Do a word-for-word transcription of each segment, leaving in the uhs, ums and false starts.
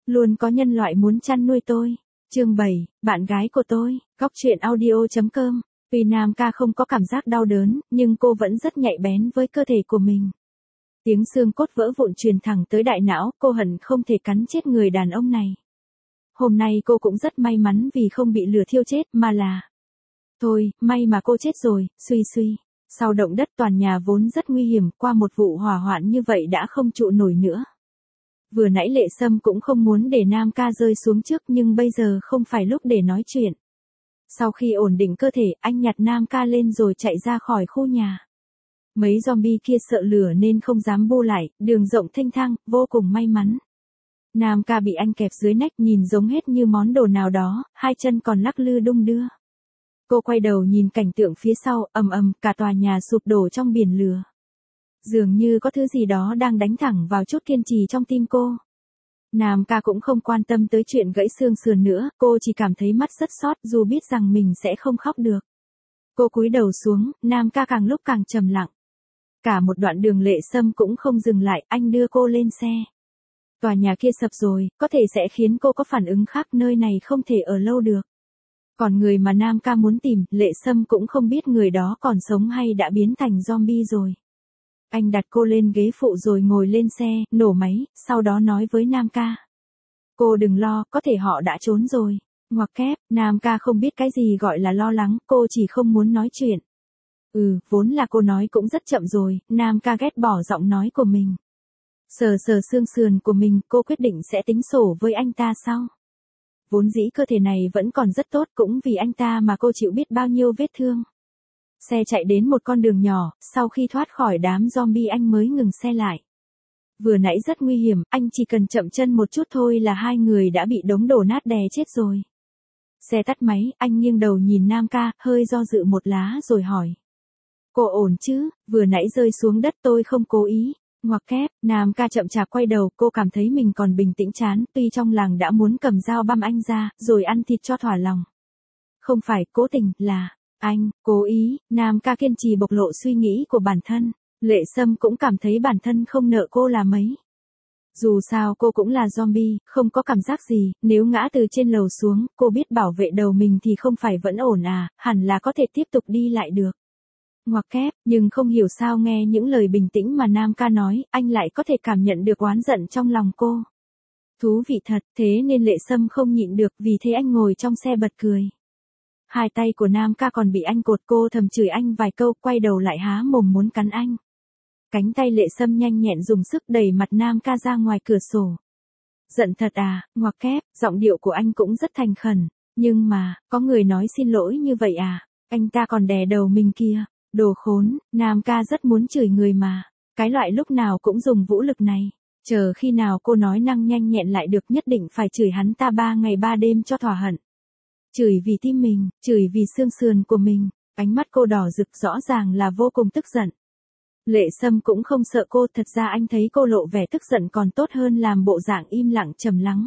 Luôn có nhân loại muốn chăn nuôi tôi. Chương bảy, bạn gái của tôi, góc truyện audio.com. Tuy Nam Ca không có cảm giác đau đớn, nhưng cô vẫn rất nhạy bén với cơ thể của mình. Tiếng xương cốt vỡ vụn truyền thẳng tới đại não, cô hận không thể cắn chết người đàn ông này. Hôm nay cô cũng rất may mắn vì không bị lửa thiêu chết mà là... Thôi, may mà cô chết rồi, suy suy. Sau động đất toàn nhà vốn rất nguy hiểm, qua một vụ hỏa hoạn như vậy đã không trụ nổi nữa. Vừa nãy Lệ Sâm cũng không muốn để Nam Ca rơi xuống trước nhưng bây giờ không phải lúc để nói chuyện. Sau khi ổn định cơ thể, anh nhặt Nam Ca lên rồi chạy ra khỏi khu nhà. Mấy zombie kia sợ lửa nên không dám bu lại, đường rộng thênh thang, vô cùng may mắn. Nam Ca bị anh kẹp dưới nách nhìn giống hết như món đồ nào đó, hai chân còn lắc lư đung đưa. Cô quay đầu nhìn cảnh tượng phía sau, ầm ầm, cả tòa nhà sụp đổ trong biển lửa. Dường như có thứ gì đó đang đánh thẳng vào chút kiên trì trong tim cô. Nam Ca cũng không quan tâm tới chuyện gãy xương sườn nữa, cô chỉ cảm thấy mắt rất xót dù biết rằng mình sẽ không khóc được. Cô cúi đầu xuống, Nam Ca càng lúc càng trầm lặng. Cả một đoạn đường Lệ Sâm cũng không dừng lại, anh đưa cô lên xe. Tòa nhà kia sập rồi, có thể sẽ khiến cô có phản ứng khác, nơi này không thể ở lâu được. Còn người mà Nam Ca muốn tìm, Lệ Sâm cũng không biết người đó còn sống hay đã biến thành zombie rồi. Anh đặt cô lên ghế phụ rồi ngồi lên xe, nổ máy, sau đó nói với Nam Ca. Cô đừng lo, có thể họ đã trốn rồi. Ngoặc kép, Nam Ca không biết cái gì gọi là lo lắng, cô chỉ không muốn nói chuyện. Ừ, vốn là cô nói cũng rất chậm rồi, Nam Ca ghét bỏ giọng nói của mình. Sờ sờ xương sườn của mình, cô quyết định sẽ tính sổ với anh ta sau. Vốn dĩ cơ thể này vẫn còn rất tốt, cũng vì anh ta mà cô chịu biết bao nhiêu vết thương. Xe chạy đến một con đường nhỏ, sau khi thoát khỏi đám zombie anh mới ngừng xe lại. Vừa nãy rất nguy hiểm, anh chỉ cần chậm chân một chút thôi là hai người đã bị đống đổ nát đè chết rồi. Xe tắt máy, anh nghiêng đầu nhìn Nam Ca, hơi do dự một lá rồi hỏi. Cô ổn chứ, vừa nãy rơi xuống đất tôi không cố ý. Ngoặc kép, Nam Ca chậm chạp quay đầu, cô cảm thấy mình còn bình tĩnh chán, tuy trong làng đã muốn cầm dao băm anh ra, rồi ăn thịt cho thỏa lòng. Không phải, cố tình, là, anh, cố ý, Nam Ca kiên trì bộc lộ suy nghĩ của bản thân. Lệ Sâm cũng cảm thấy bản thân không nợ cô là mấy. Dù sao cô cũng là zombie, không có cảm giác gì, nếu ngã từ trên lầu xuống, cô biết bảo vệ đầu mình thì không phải vẫn ổn à, hẳn là có thể tiếp tục đi lại được. Ngoặc kép, nhưng không hiểu sao nghe những lời bình tĩnh mà Nam Ca nói, anh lại có thể cảm nhận được oán giận trong lòng cô. Thú vị thật, thế nên Lệ Sâm không nhịn được, vì thế anh ngồi trong xe bật cười. Hai tay của Nam Ca còn bị anh cột, cô thầm chửi anh vài câu, quay đầu lại há mồm muốn cắn anh. Cánh tay Lệ Sâm nhanh nhẹn dùng sức đẩy mặt Nam Ca ra ngoài cửa sổ. Giận thật à, ngoặc kép, giọng điệu của anh cũng rất thành khẩn, nhưng mà, có người nói xin lỗi như vậy à, anh ta còn đè đầu mình kia. Đồ khốn, Nam Ca rất muốn chửi người mà, cái loại lúc nào cũng dùng vũ lực này, chờ khi nào cô nói năng nhanh nhẹn lại được, nhất định phải chửi hắn ta ba ngày ba đêm cho thỏa hận. Chửi vì tim mình, chửi vì xương sườn của mình, ánh mắt cô đỏ rực rõ ràng là vô cùng tức giận. Lệ Sâm cũng không sợ cô, thật ra anh thấy cô lộ vẻ tức giận còn tốt hơn làm bộ dạng im lặng trầm lắng.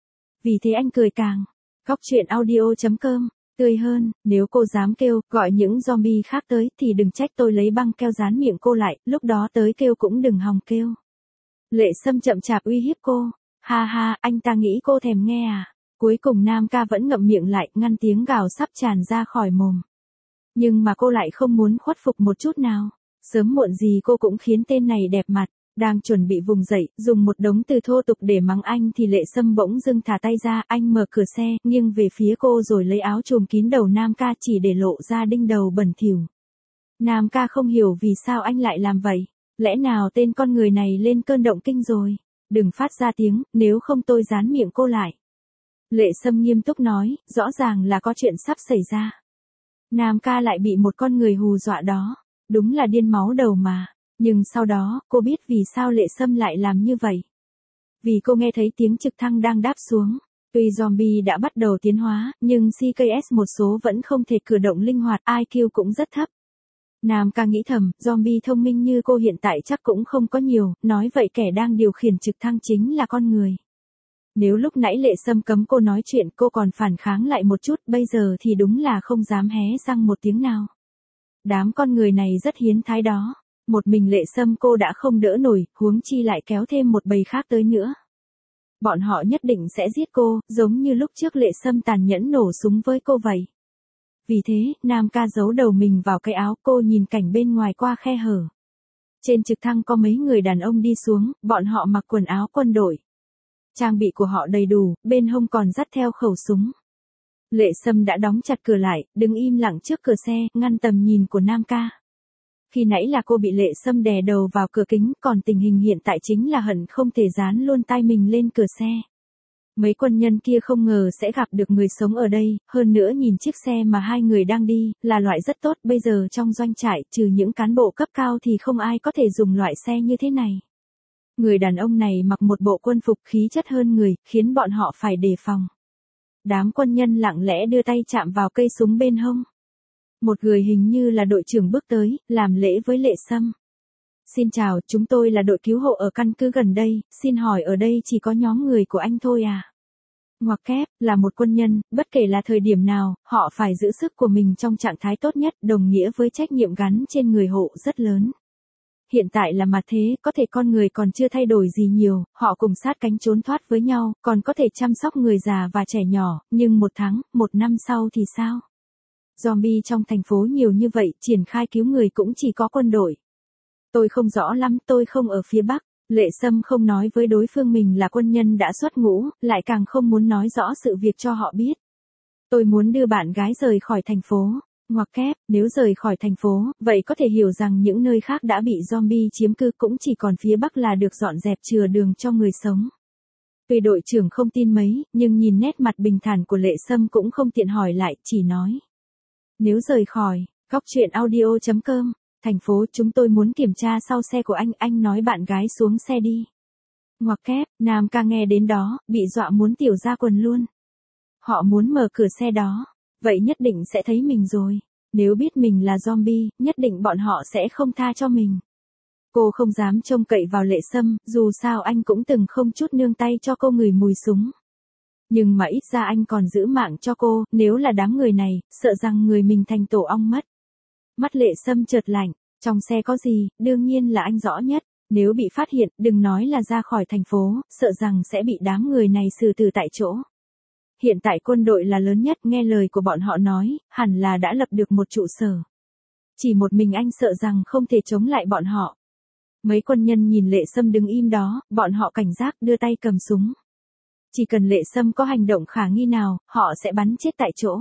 Vì thế anh cười càng, góc truyện audio.com. Tươi hơn, nếu cô dám kêu, gọi những zombie khác tới, thì đừng trách tôi lấy băng keo dán miệng cô lại, lúc đó tới kêu cũng đừng hòng kêu. Lệ Sâm chậm chạp uy hiếp cô, ha ha, anh ta nghĩ cô thèm nghe à, cuối cùng Nam Ca vẫn ngậm miệng lại, ngăn tiếng gào sắp tràn ra khỏi mồm. Nhưng mà cô lại không muốn khuất phục một chút nào, sớm muộn gì cô cũng khiến tên này đẹp mặt. Đang chuẩn bị vùng dậy, dùng một đống từ thô tục để mắng anh thì Lệ Sâm bỗng dưng thả tay ra, anh mở cửa xe, nghiêng về phía cô rồi lấy áo trùm kín đầu Nam Ca chỉ để lộ ra đinh đầu bẩn thỉu. Nam Ca không hiểu vì sao anh lại làm vậy, lẽ nào tên con người này lên cơn động kinh rồi, đừng phát ra tiếng, nếu không tôi dán miệng cô lại. Lệ Sâm nghiêm túc nói, rõ ràng là có chuyện sắp xảy ra. Nam Ca lại bị một con người hù dọa đó, đúng là điên máu đầu mà. Nhưng sau đó, cô biết vì sao Lệ Sâm lại làm như vậy. Vì cô nghe thấy tiếng trực thăng đang đáp xuống. Tuy zombie đã bắt đầu tiến hóa, nhưng xê ca ét một số vẫn không thể cử động linh hoạt, i kiu cũng rất thấp. Nam Ca nghĩ thầm, zombie thông minh như cô hiện tại chắc cũng không có nhiều, nói vậy kẻ đang điều khiển trực thăng chính là con người. Nếu lúc nãy Lệ Sâm cấm cô nói chuyện, cô còn phản kháng lại một chút, bây giờ thì đúng là không dám hé răng một tiếng nào. Đám con người này rất hiến thái đó. Một mình Lệ Sâm cô đã không đỡ nổi, huống chi lại kéo thêm một bầy khác tới nữa. Bọn họ nhất định sẽ giết cô, giống như lúc trước Lệ Sâm tàn nhẫn nổ súng với cô vậy. Vì thế, Nam ca giấu đầu mình vào cái áo, cô nhìn cảnh bên ngoài qua khe hở. Trên trực thăng có mấy người đàn ông đi xuống, bọn họ mặc quần áo quân đội. Trang bị của họ đầy đủ, bên hông còn dắt theo khẩu súng. Lệ Sâm đã đóng chặt cửa lại, đứng im lặng trước cửa xe, ngăn tầm nhìn của Nam ca. Khi nãy là cô bị Lệ Sâm đè đầu vào cửa kính, còn tình hình hiện tại chính là hận không thể dán luôn tay mình lên cửa xe. Mấy quân nhân kia không ngờ sẽ gặp được người sống ở đây, hơn nữa nhìn chiếc xe mà hai người đang đi, là loại rất tốt, bây giờ trong doanh trại, trừ những cán bộ cấp cao thì không ai có thể dùng loại xe như thế này. Người đàn ông này mặc một bộ quân phục khí chất hơn người, khiến bọn họ phải đề phòng. Đám quân nhân lặng lẽ đưa tay chạm vào cây súng bên hông. Một người hình như là đội trưởng bước tới, làm lễ với Lệ Sâm. Xin chào, chúng tôi là đội cứu hộ ở căn cứ gần đây, xin hỏi ở đây chỉ có nhóm người của anh thôi à? Ngoặc kép, là một quân nhân, bất kể là thời điểm nào, họ phải giữ sức của mình trong trạng thái tốt nhất, đồng nghĩa với trách nhiệm gắn trên người hộ rất lớn. Hiện tại là mặt thế, có thể con người còn chưa thay đổi gì nhiều, họ cùng sát cánh trốn thoát với nhau, còn có thể chăm sóc người già và trẻ nhỏ, nhưng một tháng, một năm sau thì sao? Zombie trong thành phố nhiều như vậy, triển khai cứu người cũng chỉ có quân đội. Tôi không rõ lắm, tôi không ở phía Bắc. Lệ Sâm không nói với đối phương mình là quân nhân đã xuất ngũ, lại càng không muốn nói rõ sự việc cho họ biết. Tôi muốn đưa bạn gái rời khỏi thành phố. Ngoặc kép, nếu rời khỏi thành phố, vậy có thể hiểu rằng những nơi khác đã bị zombie chiếm cư, cũng chỉ còn phía Bắc là được dọn dẹp chừa đường cho người sống. Tuy đội trưởng không tin mấy, nhưng nhìn nét mặt bình thản của Lệ Sâm cũng không tiện hỏi lại, chỉ nói. Nếu rời khỏi, góc truyện audio chấm com, thành phố, chúng tôi muốn kiểm tra sau xe của anh, anh nói bạn gái xuống xe đi. Ngoặc kép, Nam ca nghe đến đó, bị dọa muốn tiểu ra quần luôn. Họ muốn mở cửa xe đó, vậy nhất định sẽ thấy mình rồi. Nếu biết mình là zombie, nhất định bọn họ sẽ không tha cho mình. Cô không dám trông cậy vào Lệ Sâm, dù sao anh cũng từng không chút nương tay cho cô ngửi mùi súng. Nhưng mà ít ra anh còn giữ mạng cho cô, nếu là đám người này, sợ rằng người mình thành tổ ong mất. Mắt Lệ Sâm chợt lạnh, trong xe có gì, đương nhiên là anh rõ nhất. Nếu bị phát hiện, đừng nói là ra khỏi thành phố, sợ rằng sẽ bị đám người này xử tử tại chỗ. Hiện tại quân đội là lớn nhất, nghe lời của bọn họ nói, hẳn là đã lập được một trụ sở. Chỉ một mình anh sợ rằng không thể chống lại bọn họ. Mấy quân nhân nhìn Lệ Sâm đứng im đó, bọn họ cảnh giác đưa tay cầm súng. Chỉ cần Lệ Sâm có hành động khả nghi nào, họ sẽ bắn chết tại chỗ.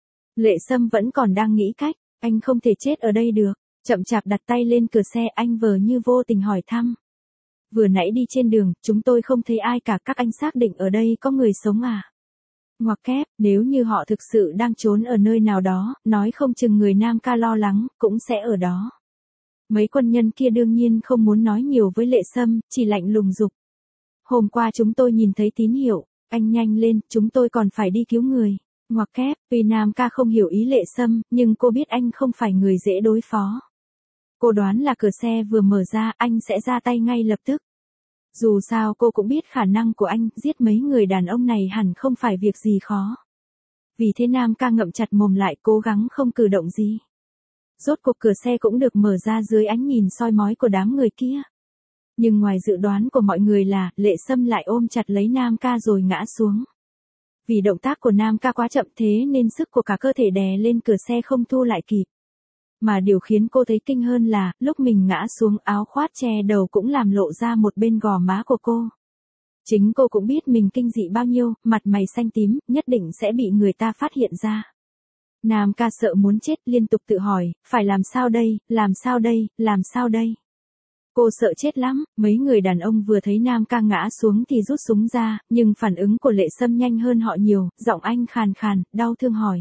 Lệ Sâm vẫn còn đang nghĩ cách, anh không thể chết ở đây được. Chậm chạp đặt tay lên cửa xe, anh vờ như vô tình hỏi thăm. Vừa nãy đi trên đường, chúng tôi không thấy ai cả, các anh xác định ở đây có người sống à? Ngoặc kép, nếu như họ thực sự đang trốn ở nơi nào đó, nói không chừng người Nam ca lo lắng, cũng sẽ ở đó. Mấy quân nhân kia đương nhiên không muốn nói nhiều với Lệ Sâm, chỉ lạnh lùng giục. Hôm qua chúng tôi nhìn thấy tín hiệu, anh nhanh lên, chúng tôi còn phải đi cứu người. Ngoặc kép, tuy Nam ca không hiểu ý Lệ Sâm, nhưng cô biết anh không phải người dễ đối phó. Cô đoán là cửa xe vừa mở ra, anh sẽ ra tay ngay lập tức. Dù sao cô cũng biết khả năng của anh, giết mấy người đàn ông này hẳn không phải việc gì khó. Vì thế Nam ca ngậm chặt mồm lại, cố gắng không cử động gì. Rốt cuộc cửa xe cũng được mở ra dưới ánh nhìn soi mói của đám người kia. Nhưng ngoài dự đoán của mọi người là, Lệ Sâm lại ôm chặt lấy Nam ca rồi ngã xuống. Vì động tác của Nam ca quá chậm thế nên sức của cả cơ thể đè lên cửa xe không thu lại kịp. Mà điều khiến cô thấy kinh hơn là, lúc mình ngã xuống, áo khoác che đầu cũng làm lộ ra một bên gò má của cô. Chính cô cũng biết mình kinh dị bao nhiêu, mặt mày xanh tím, nhất định sẽ bị người ta phát hiện ra. Nam ca sợ muốn chết, liên tục tự hỏi, phải làm sao đây, làm sao đây, làm sao đây. Cô sợ chết lắm, mấy người đàn ông vừa thấy Nam ca ngã xuống thì rút súng ra, nhưng phản ứng của Lệ Sâm nhanh hơn họ nhiều, giọng anh khàn khàn, đau thương hỏi.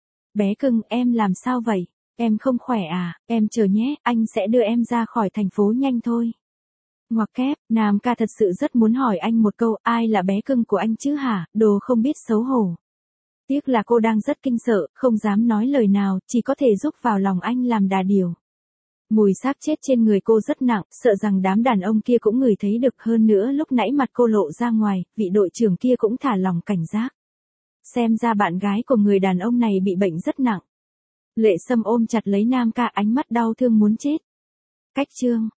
Bé cưng, em làm sao vậy? Em không khỏe à, em chờ nhé, anh sẽ đưa em ra khỏi thành phố nhanh thôi. Ngoặc kép, Nam ca thật sự rất muốn hỏi anh một câu, ai là bé cưng của anh chứ hả, đồ không biết xấu hổ. Tiếc là cô đang rất kinh sợ, không dám nói lời nào, chỉ có thể giúp vào lòng anh làm đà điều. Mùi xác chết trên người cô rất nặng, sợ rằng đám đàn ông kia cũng ngửi thấy được, hơn nữa lúc nãy mặt cô lộ ra ngoài, vị đội trưởng kia cũng thả lòng cảnh giác. Xem ra bạn gái của người đàn ông này bị bệnh rất nặng. Lệ Sâm ôm chặt lấy Nam ca, ánh mắt đau thương muốn chết. Cách chương